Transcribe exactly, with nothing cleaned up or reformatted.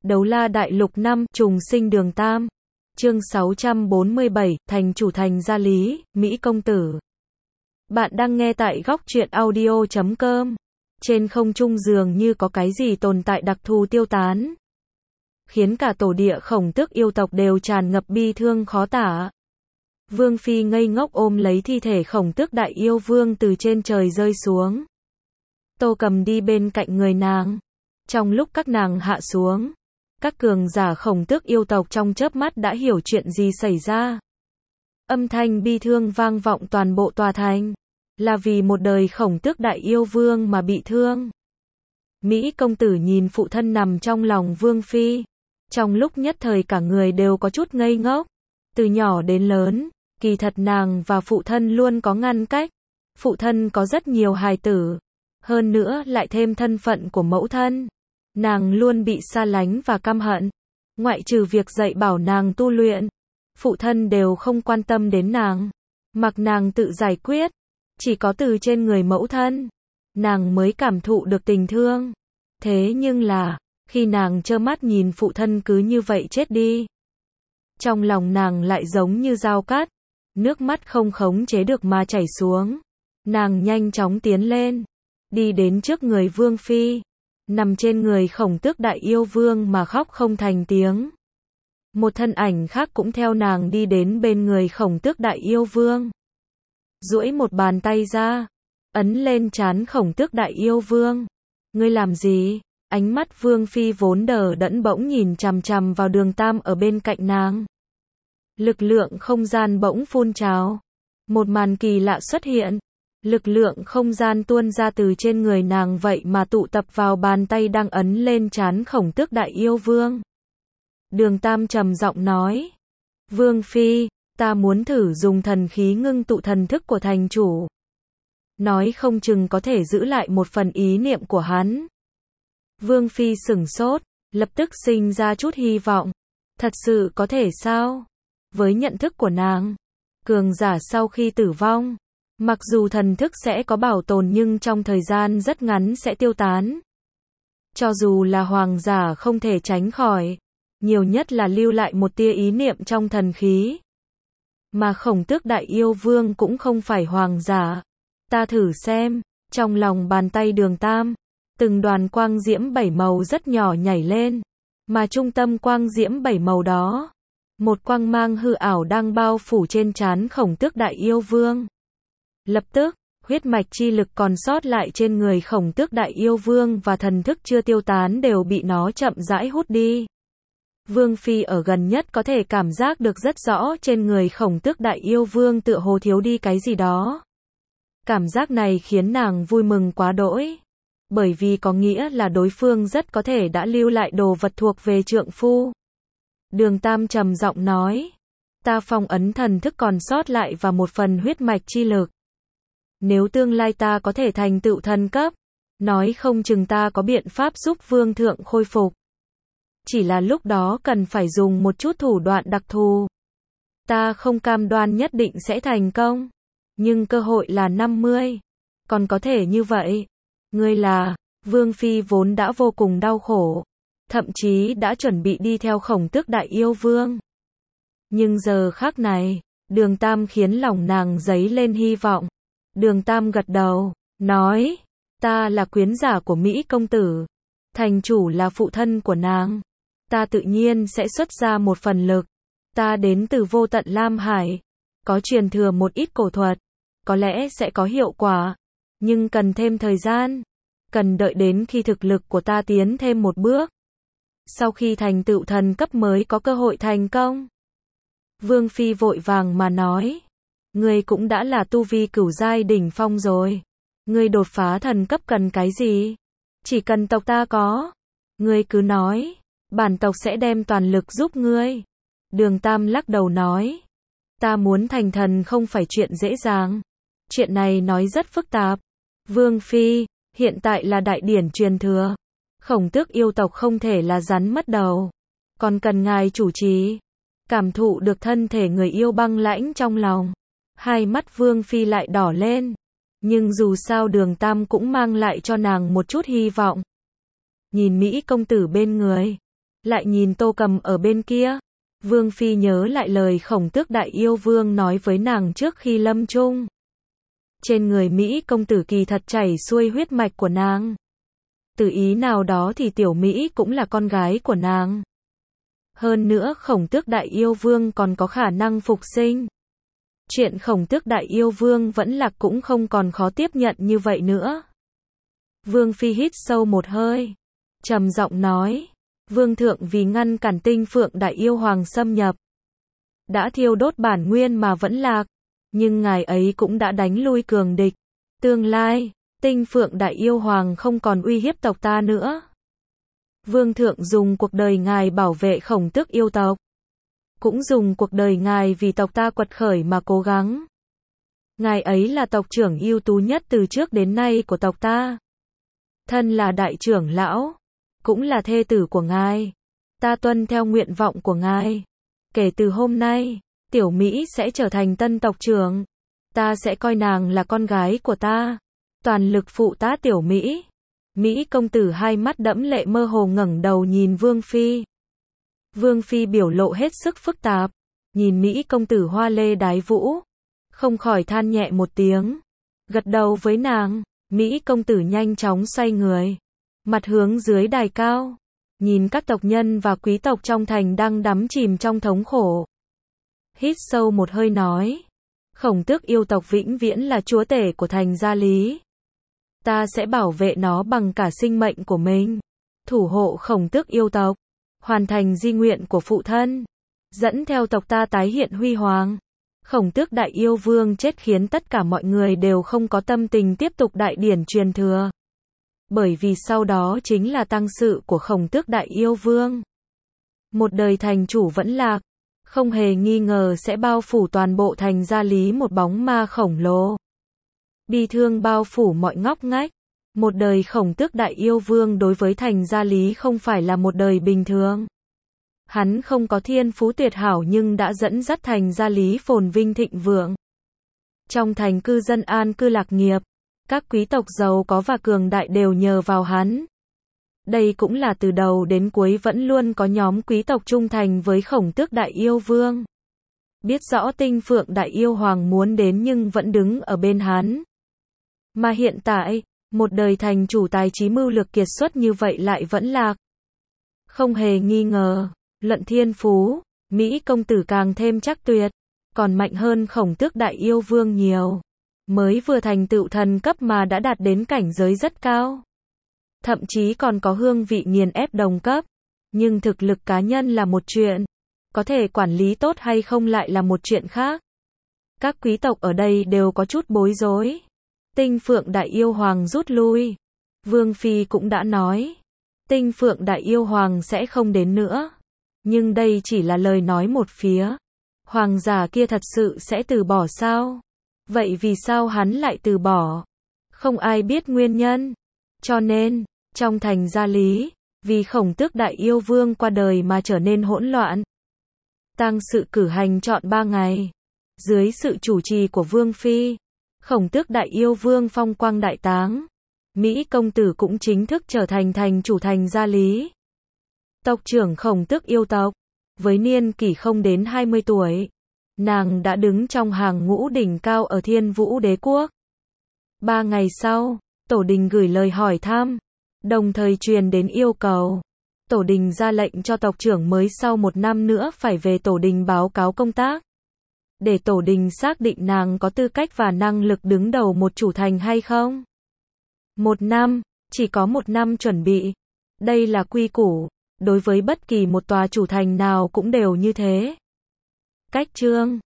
Đấu La Đại Lục năm, trùng sinh Đường Tam. Chương sáu trăm bốn mươi bảy, thành chủ thành gia lý, Mỹ công tử. Bạn đang nghe tại góc truyện audio chấm com. Trên không trung dường như có cái gì tồn tại đặc thù tiêu tán, khiến cả tổ địa Khổng Tước yêu tộc đều tràn ngập bi thương khó tả. Vương Phi ngây ngốc ôm lấy thi thể Khổng Tước đại yêu vương từ trên trời rơi xuống. Tô Cầm đi bên cạnh người nàng. Trong lúc các nàng hạ xuống, các cường giả Khổng Tước yêu tộc trong chớp mắt đã hiểu chuyện gì xảy ra. Âm thanh bi thương vang vọng toàn bộ tòa thành, là vì một đời Khổng Tước đại yêu vương mà bị thương. Mỹ công tử nhìn phụ thân nằm trong lòng Vương Phi, trong lúc nhất thời cả người đều có chút ngây ngốc. Từ nhỏ đến lớn, kỳ thật nàng và phụ thân luôn có ngăn cách. Phụ thân có rất nhiều hài tử, hơn nữa lại thêm thân phận của mẫu thân, nàng luôn bị xa lánh và căm hận. Ngoại trừ việc dạy bảo nàng tu luyện, phụ thân đều không quan tâm đến nàng, mặc nàng tự giải quyết. Chỉ có từ trên người mẫu thân, nàng mới cảm thụ được tình thương. Thế nhưng là, khi nàng trơ mắt nhìn phụ thân cứ như vậy chết đi, trong lòng nàng lại giống như dao cắt, nước mắt không khống chế được mà chảy xuống. Nàng nhanh chóng tiến lên, đi đến trước người Vương Phi, nằm trên người Khổng Tước đại yêu vương mà khóc không thành tiếng. Một thân ảnh khác cũng theo nàng đi đến bên người Khổng Tước đại yêu vương, duỗi một bàn tay ra, ấn lên trán Khổng Tước đại yêu vương. Ngươi làm gì? Ánh mắt Vương Phi vốn đờ đẫn bỗng nhìn chằm chằm vào Đường Tam ở bên cạnh nàng. Lực lượng không gian bỗng phun trào, một màn kỳ lạ xuất hiện. Lực lượng không gian tuôn ra từ trên người nàng vậy mà tụ tập vào bàn tay đang ấn lên trán Khổng Tước đại yêu vương. Đường Tam trầm giọng nói: Vương Phi, ta muốn thử dùng thần khí ngưng tụ thần thức của thành chủ. Nói không chừng có thể giữ lại một phần ý niệm của hắn. Vương Phi sửng sốt, lập tức sinh ra chút hy vọng. Thật sự có thể sao? Với nhận thức của nàng, cường giả sau khi tử vong, mặc dù thần thức sẽ có bảo tồn nhưng trong thời gian rất ngắn sẽ tiêu tán. Cho dù là hoàng giả không thể tránh khỏi, nhiều nhất là lưu lại một tia ý niệm trong thần khí. Mà Khổng Tước đại yêu vương cũng không phải hoàng giả. Ta thử xem. Trong lòng bàn tay Đường Tam, từng đoàn quang diễm bảy màu rất nhỏ nhảy lên, mà trung tâm quang diễm bảy màu đó, một quang mang hư ảo đang bao phủ trên trán Khổng Tước đại yêu vương. Lập tức, huyết mạch chi lực còn sót lại trên người Khổng Tước đại yêu vương và thần thức chưa tiêu tán đều bị nó chậm rãi hút đi. Vương Phi ở gần nhất có thể cảm giác được rất rõ trên người Khổng Tước đại yêu vương tựa hồ thiếu đi cái gì đó. Cảm giác này khiến nàng vui mừng quá đỗi, bởi vì có nghĩa là đối phương rất có thể đã lưu lại đồ vật thuộc về trượng phu. Đường Tam trầm giọng nói: ta phong ấn thần thức còn sót lại và một phần huyết mạch chi lực. Nếu tương lai ta có thể thành tựu thần cấp, nói không chừng ta có biện pháp giúp vương thượng khôi phục. Chỉ là lúc đó cần phải dùng một chút thủ đoạn đặc thù. Ta không cam đoan nhất định sẽ thành công, nhưng cơ hội là năm mươi. Còn có thể như vậy. Ngươi là... Vương Phi vốn đã vô cùng đau khổ, thậm chí đã chuẩn bị đi theo Khổng Tước đại yêu vương. Nhưng giờ khắc này, Đường Tam khiến lòng nàng dấy lên hy vọng. Đường Tam gật đầu, nói: ta là quyến giả của Mỹ công tử, thành chủ là phụ thân của nàng, ta tự nhiên sẽ xuất ra một phần lực. Ta đến từ vô tận Lam Hải, có truyền thừa một ít cổ thuật, có lẽ sẽ có hiệu quả, nhưng cần thêm thời gian, cần đợi đến khi thực lực của ta tiến thêm một bước, sau khi thành tựu thần cấp mới có cơ hội thành công. Vương Phi vội vàng mà nói: ngươi cũng đã là tu vi cửu giai đỉnh phong rồi, ngươi đột phá thần cấp cần cái gì? Chỉ cần tộc ta có, ngươi cứ nói, bản tộc sẽ đem toàn lực giúp ngươi. Đường Tam lắc đầu nói: ta muốn thành thần không phải chuyện dễ dàng, chuyện này nói rất phức tạp. Vương Phi, hiện tại là đại điển truyền thừa, Khổng Tước yêu tộc không thể là rắn mất đầu, còn cần ngài chủ trì. Cảm thụ được thân thể người yêu băng lãnh trong lòng, hai mắt Vương Phi lại đỏ lên, nhưng dù sao Đường Tam cũng mang lại cho nàng một chút hy vọng. Nhìn Mỹ công tử bên người, lại nhìn Tô Cầm ở bên kia. Vương Phi nhớ lại lời Khổng Tước Đại Yêu Vương nói với nàng trước khi lâm chung. Trên người Mỹ công tử kỳ thật chảy xuôi huyết mạch của nàng. Từ ý nào đó thì tiểu Mỹ cũng là con gái của nàng. Hơn nữa Khổng Tước Đại Yêu Vương còn có khả năng phục sinh. Chuyện Khổng Tước Đại Yêu Vương vẫn lạc cũng không còn khó tiếp nhận như vậy nữa. Vương Phi hít sâu một hơi, trầm giọng nói, Vương thượng vì ngăn cản Tinh Phượng Đại Yêu Hoàng xâm nhập, đã thiêu đốt bản nguyên mà vẫn lạc, nhưng ngài ấy cũng đã đánh lui cường địch. Tương lai, Tinh Phượng Đại Yêu Hoàng không còn uy hiếp tộc ta nữa. Vương thượng dùng cuộc đời ngài bảo vệ Khổng Tước yêu tộc, cũng dùng cuộc đời ngài vì tộc ta quật khởi mà cố gắng. Ngài ấy là tộc trưởng ưu tú nhất từ trước đến nay của tộc ta. Thân là đại trưởng lão, cũng là thê tử của ngài. Ta tuân theo nguyện vọng của ngài. Kể từ hôm nay, tiểu Mỹ sẽ trở thành tân tộc trưởng. Ta sẽ coi nàng là con gái của ta. Toàn lực phụ tá tiểu Mỹ. Mỹ công tử hai mắt đẫm lệ mơ hồ ngẩng đầu nhìn Vương Phi. Vương Phi biểu lộ hết sức phức tạp. Nhìn Mỹ công tử hoa lê đái vũ. Không khỏi than nhẹ một tiếng. Gật đầu với nàng. Mỹ công tử nhanh chóng xoay người. Mặt hướng dưới đài cao. Nhìn các tộc nhân và quý tộc trong thành đang đắm chìm trong thống khổ. Hít sâu một hơi nói. Khổng Tước yêu tộc vĩnh viễn là chúa tể của thành Gia Lý. Ta sẽ bảo vệ nó bằng cả sinh mệnh của mình. Thủ hộ Khổng Tước yêu tộc. Hoàn thành di nguyện của phụ thân. Dẫn theo tộc ta tái hiện huy hoàng. Khổng Tước Đại Yêu Vương chết khiến tất cả mọi người đều không có tâm tình tiếp tục đại điển truyền thừa. Bởi vì sau đó chính là tang sự của Khổng Tước Đại Yêu Vương. Một đời thành chủ vẫn lạc, không hề nghi ngờ sẽ bao phủ toàn bộ thành Gia Lý một bóng ma khổng lồ. Bi thương bao phủ mọi ngóc ngách. Một đời Khổng Tước Đại Yêu Vương đối với thành Gia Lý không phải là một đời bình thường. Hắn không có thiên phú tuyệt hảo nhưng đã dẫn dắt thành Gia Lý phồn vinh thịnh vượng. Trong thành cư dân an cư lạc nghiệp, các quý tộc giàu có và cường đại đều nhờ vào hắn. Đây cũng là từ đầu đến cuối vẫn luôn có nhóm quý tộc trung thành với Khổng Tước Đại Yêu Vương. Biết rõ Tinh Phượng Đại Yêu Hoàng muốn đến nhưng vẫn đứng ở bên hắn. Mà hiện tại, một đời thành chủ tài trí mưu lược kiệt xuất như vậy lại vẫn lạc. Không hề nghi ngờ, luận thiên phú, Mỹ công tử càng thêm chắc tuyệt, còn mạnh hơn Khổng Tước Đại Yêu Vương nhiều. Mới vừa thành tựu thần cấp mà đã đạt đến cảnh giới rất cao. Thậm chí còn có hương vị nghiền ép đồng cấp. Nhưng thực lực cá nhân là một chuyện. Có thể quản lý tốt hay không lại là một chuyện khác. Các quý tộc ở đây đều có chút bối rối. Tinh Phượng Đại Yêu Hoàng rút lui. Vương Phi cũng đã nói. Tinh Phượng Đại Yêu Hoàng sẽ không đến nữa. Nhưng đây chỉ là lời nói một phía. Hoàng giả kia thật sự sẽ từ bỏ sao? Vậy vì sao hắn lại từ bỏ? Không ai biết nguyên nhân. Cho nên, trong thành Gia Lý, vì Khổng Tước Đại Yêu Vương qua đời mà trở nên hỗn loạn. Tang sự cử hành trọn ba ngày. Dưới sự chủ trì của Vương Phi, Khổng Tước Đại Yêu Vương phong quang đại táng. Mỹ công tử cũng chính thức trở thành thành chủ thành Gia Lý. Tộc trưởng Khổng Tước yêu tộc, với niên kỷ không đến hai mươi tuổi. Nàng đã đứng trong hàng ngũ đỉnh cao ở Thiên Vũ Đế Quốc. Ba ngày sau, Tổ đình gửi lời hỏi thăm, đồng thời truyền đến yêu cầu. Tổ đình ra lệnh cho tộc trưởng mới sau một năm nữa phải về tổ đình báo cáo công tác. Để tổ đình xác định nàng có tư cách và năng lực đứng đầu một chủ thành hay không. Một năm, chỉ có một năm chuẩn bị. Đây là quy củ, đối với bất kỳ một tòa chủ thành nào cũng đều như thế. Cách chương